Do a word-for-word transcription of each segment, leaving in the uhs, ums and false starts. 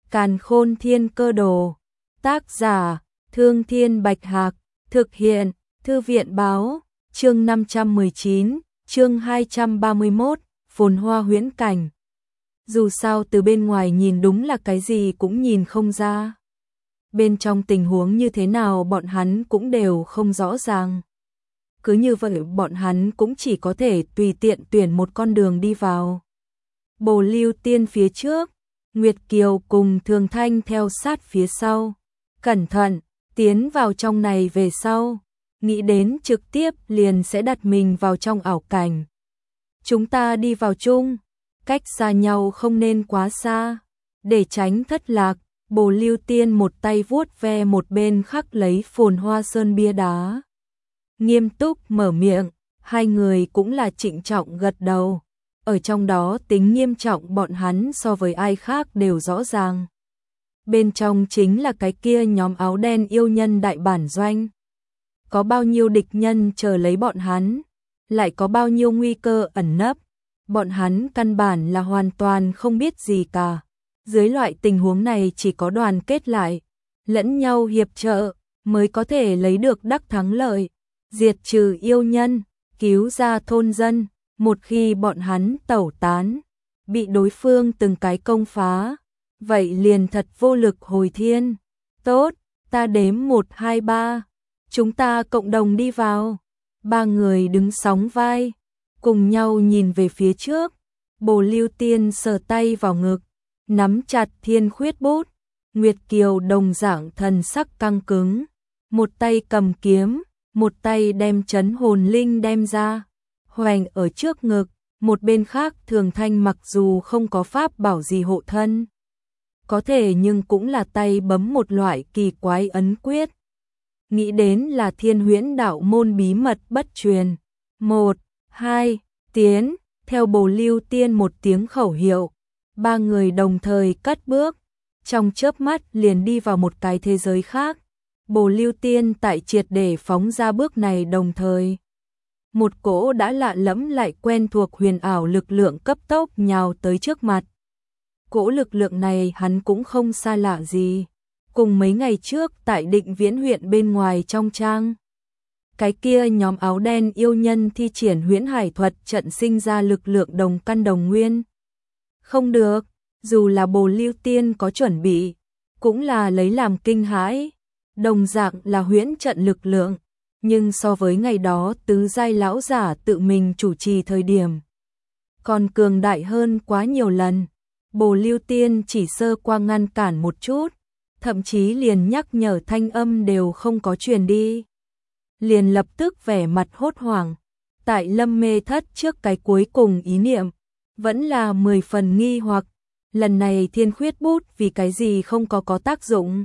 Càn Khôn Thiên Cơ Đồ. Tác giả: Thương Thiên Bạch Hạc. Thực hiện: Thư viện báo. Chương năm trăm mười chín, chương hai trăm ba mươi mốt, phồn hoa huyễn cảnh. Dù sao từ bên ngoài nhìn đúng là cái gì cũng nhìn không ra. Bên trong tình huống như thế nào bọn hắn cũng đều không rõ ràng. Cứ như vậy bọn hắn cũng chỉ có thể tùy tiện tuyển một con đường đi vào. Bồ Lưu Tiên phía trước, Nguyệt Kiều cùng Thường Thanh theo sát phía sau. Cẩn thận, tiến vào trong này về sau, nghĩ đến trực tiếp liền sẽ đặt mình vào trong ảo cảnh. Chúng ta đi vào chung, cách xa nhau không nên quá xa, để tránh thất lạc. Bồ Lưu Tiên một tay vuốt ve một bên khắc lấy phồn hoa sơn bia đá. Nghiêm túc mở miệng, hai người cũng là trịnh trọng gật đầu. Ở trong đó tính nghiêm trọng bọn hắn so với ai khác đều rõ ràng. Bên trong chính là cái kia nhóm áo đen yêu nhân đại bản doanh. Có bao nhiêu địch nhân chờ lấy bọn hắn, lại có bao nhiêu nguy cơ ẩn nấp. Bọn hắn căn bản là hoàn toàn không biết gì cả. Dưới loại tình huống này chỉ có đoàn kết lại, lẫn nhau hiệp trợ, mới có thể lấy được đắc thắng lợi, diệt trừ yêu nhân, cứu ra thôn dân. Một khi bọn hắn tẩu tán, bị đối phương từng cái công phá, vậy liền thật vô lực hồi thiên. Tốt, ta đếm một hai ba, chúng ta cộng đồng đi vào. Ba người đứng sóng vai, cùng nhau nhìn về phía trước. Bồ Lưu Tiên sờ tay vào ngực, nắm chặt thiên khuyết bút. Nguyệt Kiều đồng dạng thần sắc căng cứng, một tay cầm kiếm, một tay đem trấn hồn linh đem ra, hoành ở trước ngực. Một bên khác Thường Thanh mặc dù không có pháp bảo gì hộ thân, có thể nhưng cũng là tay bấm một loại kỳ quái ấn quyết. Nghĩ đến là thiên huyễn đạo môn bí mật bất truyền. Một, hai, tiến, theo Bồ Lưu Tiên một tiếng khẩu hiệu. Ba người đồng thời cất bước, trong chớp mắt liền đi vào một cái thế giới khác. Bồ Lưu Tiên tại triệt để phóng ra bước này đồng thời, một cỗ đã lạ lẫm lại quen thuộc huyền ảo lực lượng cấp tốc nhào tới trước mặt. Cỗ lực lượng này hắn cũng không xa lạ gì, cùng mấy ngày trước tại Định Viễn huyện bên ngoài trong trang. Cái kia nhóm áo đen yêu nhân thi triển huyễn hải thuật trận sinh ra lực lượng đồng căn đồng nguyên. Không được, dù là Bồ Lưu Tiên có chuẩn bị, cũng là lấy làm kinh hãi. Đồng dạng là huyễn trận lực lượng, nhưng so với ngày đó tứ giai lão giả tự mình chủ trì thời điểm, còn cường đại hơn quá nhiều lần. Bồ Lưu Tiên chỉ sơ qua ngăn cản một chút, thậm chí liền nhắc nhở thanh âm đều không có truyền đi. Liền lập tức vẻ mặt hốt hoảng, tại Lâm Mê Thất trước cái cuối cùng ý niệm, vẫn là mười phần nghi hoặc, lần này thiên khuyết bút vì cái gì không có có tác dụng.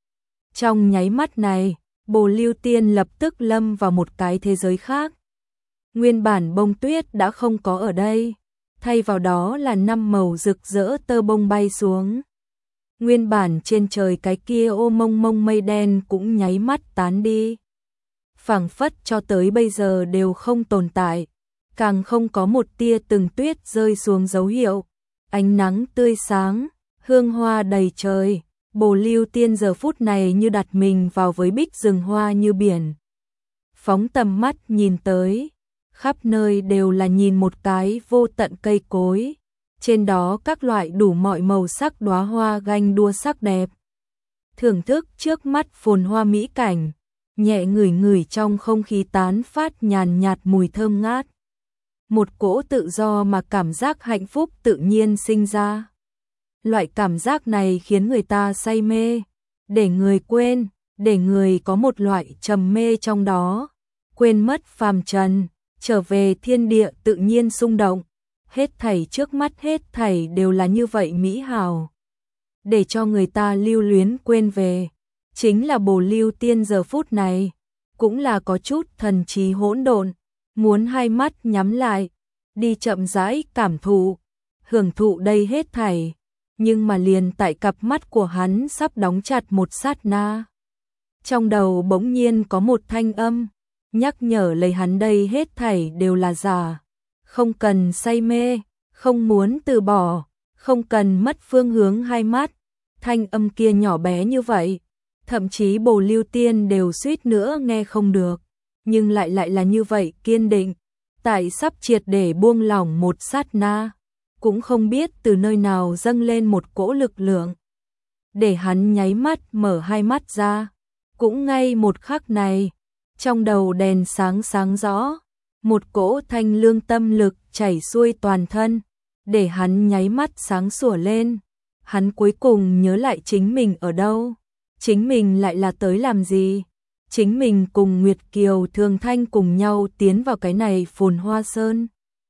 Trong nháy mắt này, Bồ Lưu Tiên lập tức lâm vào một cái thế giới khác. Nguyên bản bông tuyết đã không có ở đây, thay vào đó là năm màu rực rỡ tơ bông bay xuống. Nguyên bản trên trời cái kia ô mông mông mây đen cũng nháy mắt tán đi. Phảng phất cho tới bây giờ đều không tồn tại, càng không có một tia từng tuyết rơi xuống dấu hiệu. Ánh nắng tươi sáng, hương hoa đầy trời. Bồ Lưu Tiên giờ phút này như đặt mình vào với bích rừng hoa như biển. Phóng tầm mắt nhìn tới, khắp nơi đều là nhìn một cái vô tận cây cối. Trên đó các loại đủ mọi màu sắc đóa hoa ganh đua sắc đẹp. Thưởng thức trước mắt phồn hoa mỹ cảnh, nhẹ ngửi ngửi trong không khí tán phát nhàn nhạt mùi thơm ngát. Một cỗ tự do mà cảm giác hạnh phúc tự nhiên sinh ra. Loại cảm giác này khiến người ta say mê, để người quên, để người có một loại trầm mê trong đó, quên mất phàm trần, trở về thiên địa tự nhiên xung động. Hết thảy trước mắt hết thảy đều là như vậy mỹ hào, để cho người ta lưu luyến quên về. Chính là Bồ Lưu Tiên giờ phút này, cũng là có chút thần trí hỗn độn, muốn hai mắt nhắm lại, đi chậm rãi cảm thụ, hưởng thụ đây hết thảy. Nhưng mà liền tại cặp mắt của hắn sắp đóng chặt một sát na, trong đầu bỗng nhiên có một thanh âm nhắc nhở lấy hắn đây hết thảy đều là giả, không cần say mê, không muốn từ bỏ, không cần mất phương hướng hai mắt, thanh âm kia nhỏ bé như vậy, thậm chí Bồ Lưu Tiên đều suýt nữa nghe không được, nhưng lại lại là như vậy kiên định, tại sắp triệt để buông lỏng một sát na, cũng không biết từ nơi nào dâng lên một cỗ lực lượng, để hắn nháy mắt mở hai mắt ra. Cũng ngay một khắc này, trong đầu đèn sáng sáng rõ, một cỗ thanh lương tâm lực chảy xuôi toàn thân, để hắn nháy mắt sáng sủa lên. Hắn cuối cùng nhớ lại chính mình ở đâu, chính mình lại là tới làm gì. Chính mình cùng Nguyệt Kiều Thường Thanh cùng nhau tiến vào cái này Phồn Hoa Sơn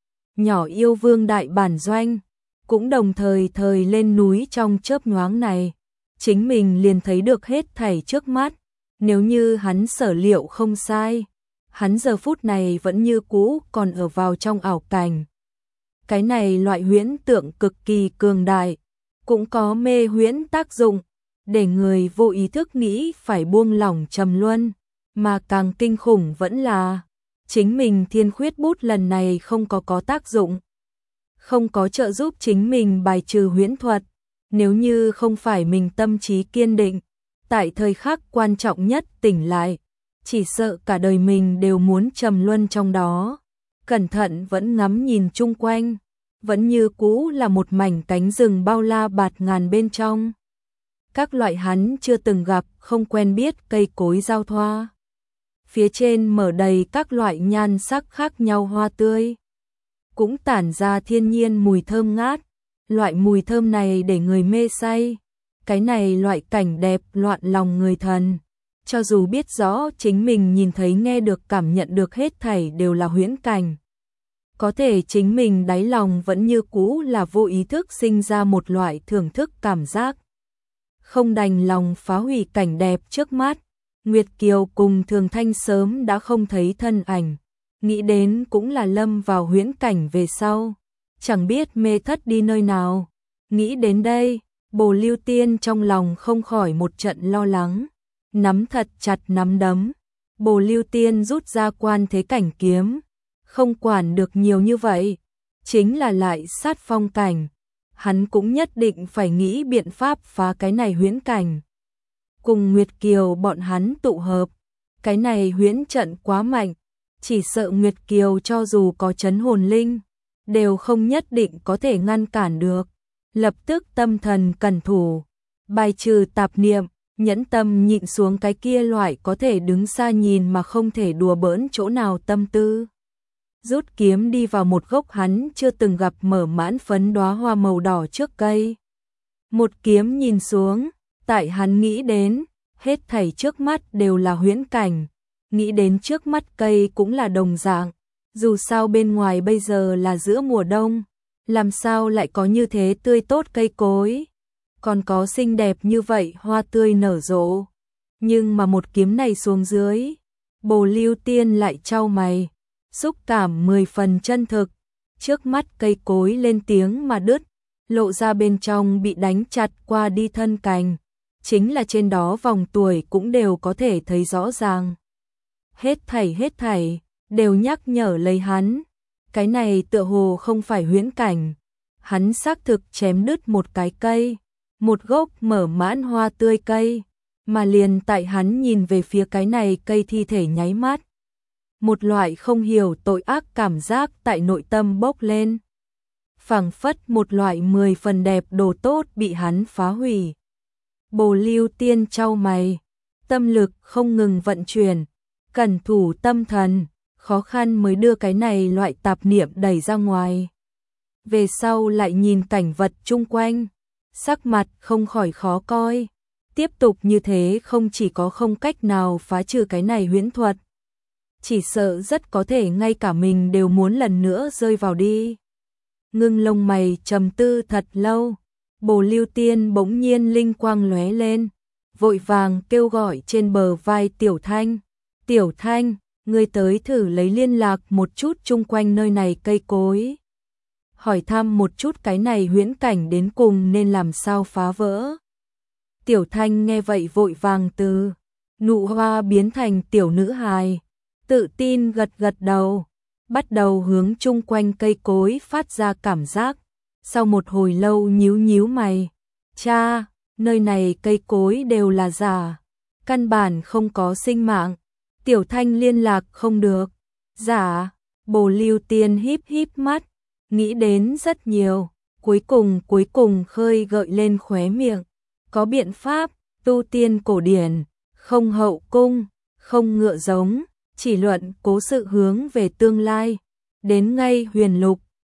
nhỏ yêu vương đại bản doanh, cũng đồng thời thời lên núi trong chớp nhoáng này, chính mình liền thấy được hết thảy trước mắt. Nếu như hắn sở liệu không sai, hắn giờ phút này vẫn như cũ còn ở vào trong ảo cảnh. Cái này loại huyễn tượng cực kỳ cường đại, cũng có mê huyễn tác dụng, để người vô ý thức nghĩ phải buông lỏng trầm luân, mà càng kinh khủng vẫn là chính mình thiên khuyết bút lần này không có có tác dụng, không có trợ giúp chính mình bài trừ huyễn thuật. Nếu như không phải mình tâm trí kiên định, tại thời khắc quan trọng nhất tỉnh lại, chỉ sợ cả đời mình đều muốn trầm luân trong đó. Cẩn thận vẫn ngắm nhìn chung quanh, vẫn như cũ là một mảnh cánh rừng bao la bạt ngàn bên trong. Các loại hắn chưa từng gặp, không quen biết cây cối giao thoa. Phía trên mở đầy các loại nhan sắc khác nhau hoa tươi, cũng tản ra thiên nhiên mùi thơm ngát. Loại mùi thơm này để người mê say, cái này loại cảnh đẹp loạn lòng người thần. Cho dù biết rõ chính mình nhìn thấy nghe được cảm nhận được hết thảy đều là huyễn cảnh, có thể chính mình đáy lòng vẫn như cũ là vô ý thức sinh ra một loại thưởng thức cảm giác. Không đành lòng phá hủy cảnh đẹp trước mắt, Nguyệt Kiều cùng Thường Thanh sớm đã không thấy thân ảnh, nghĩ đến cũng là lâm vào huyễn cảnh về sau, chẳng biết mê thất đi nơi nào. Nghĩ đến đây, Bồ Lưu Tiên trong lòng không khỏi một trận lo lắng, nắm thật chặt nắm đấm. Bồ Lưu Tiên rút ra quan thế cảnh kiếm, không quản được nhiều như vậy, chính là lại sát phong cảnh, hắn cũng nhất định phải nghĩ biện pháp phá cái này huyễn cảnh. Cùng Nguyệt Kiều bọn hắn tụ hợp, cái này huyễn trận quá mạnh, chỉ sợ Nguyệt Kiều cho dù có trấn hồn linh, đều không nhất định có thể ngăn cản được. Lập tức tâm thần cẩn thủ, bài trừ tạp niệm, nhẫn tâm nhịn xuống cái kia loại có thể đứng xa nhìn mà không thể đùa bỡn chỗ nào tâm tư. Rút kiếm đi vào một gốc hắn chưa từng gặp mở mãn phấn đóa hoa màu đỏ trước cây. Một kiếm nhìn xuống, tại hắn nghĩ đến, hết thảy trước mắt đều là huyễn cảnh, nghĩ đến trước mắt cây cũng là đồng dạng. Dù sao bên ngoài bây giờ là giữa mùa đông, làm sao lại có như thế tươi tốt cây cối, còn có xinh đẹp như vậy hoa tươi nở rộ. Nhưng mà một kiếm này xuống dưới, Bồ Lưu Tiên lại chau mày, xúc cảm mười phần chân thực. Trước mắt cây cối lên tiếng mà đứt, lộ ra bên trong bị đánh chặt qua đi thân cành, chính là trên đó vòng tuổi cũng đều có thể thấy rõ ràng. Hết thảy hết thảy đều nhắc nhở lấy hắn, cái này tựa hồ không phải huyễn cảnh. Hắn xác thực chém đứt một cái cây, một gốc mở mãn hoa tươi cây, mà liền tại hắn nhìn về phía cái này cây thi thể nháy mắt, một loại không hiểu tội ác cảm giác tại nội tâm bốc lên, phảng phất một loại mười phần đẹp đồ tốt bị hắn phá hủy. Bồ Lưu Tiên chau mày, tâm lực không ngừng vận chuyển, cẩn thủ tâm thần, khó khăn mới đưa cái này loại tạp niệm đẩy ra ngoài. Về sau lại nhìn cảnh vật chung quanh, sắc mặt không khỏi khó coi. Tiếp tục như thế không chỉ có không cách nào phá trừ cái này huyễn thuật, chỉ sợ rất có thể ngay cả mình đều muốn lần nữa rơi vào đi. Ngưng lông mày trầm tư thật lâu, Bồ Lưu Tiên bỗng nhiên linh quang lóe lên, vội vàng kêu gọi trên bờ vai Tiểu Thanh. Tiểu Thanh, ngươi tới thử lấy liên lạc một chút chung quanh nơi này cây cối, hỏi thăm một chút cái này huyễn cảnh đến cùng nên làm sao phá vỡ. Tiểu Thanh nghe vậy vội vàng từ nụ hoa biến thành tiểu nữ hài, tự tin gật gật đầu, bắt đầu hướng chung quanh cây cối phát ra cảm giác. Sau một hồi lâu nhíu nhíu mày, cha, nơi này cây cối đều là giả, căn bản không có sinh mạng. Tiểu Thanh liên lạc không được. Giả, Bồ Lưu Tiên híp híp mắt, nghĩ đến rất nhiều, cuối cùng cuối cùng khơi gợi lên khóe miệng. Có biện pháp, tu tiên cổ điển, không hậu cung, không ngựa giống, chỉ luận cố sự hướng về tương lai. Đến ngay huyền lục,